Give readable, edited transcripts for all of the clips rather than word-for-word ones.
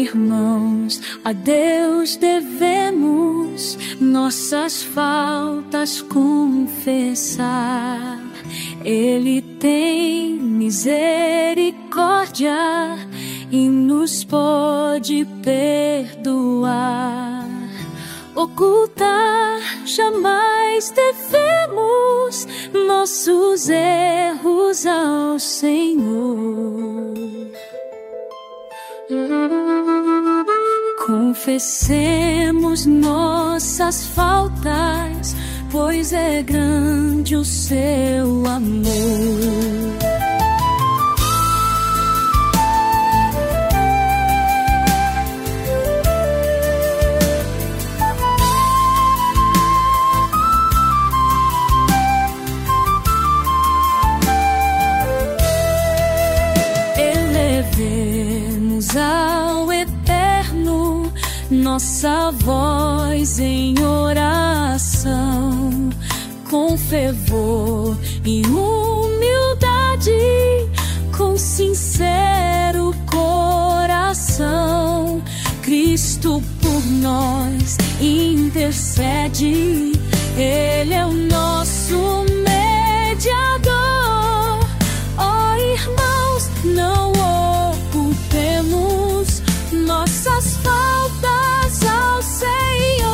irmãos, a Deus devemos nossas faltas confessar. Ele tem misericórdia e nos pode perdoar. Ocultar jamais devemos nossos erros ao Senhor. Confessemos nossas faltas, pois é grande o seu amor. Elevemos ao Eterno nossa voz em oração, com fervor e humildade, com sincero coração. Cristo por nós intercede, Ele é o nosso mediador. Ó irmãos, não ocultemos nossas faltas ao Senhor.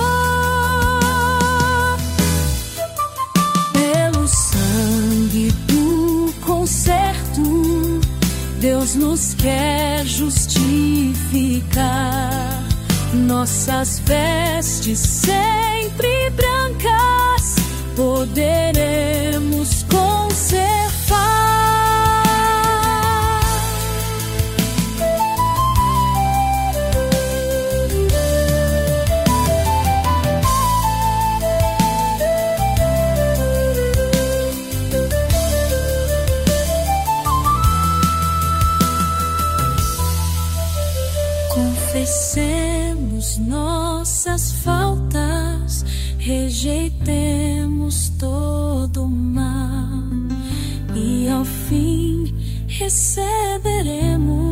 Pelo sangue do concerto, Deus nos quer justificar. Nossas vestes sempre brancas poderemos conservar. Confessemos nossas faltas, rejeitemos todo o mal, e ao fim receberemos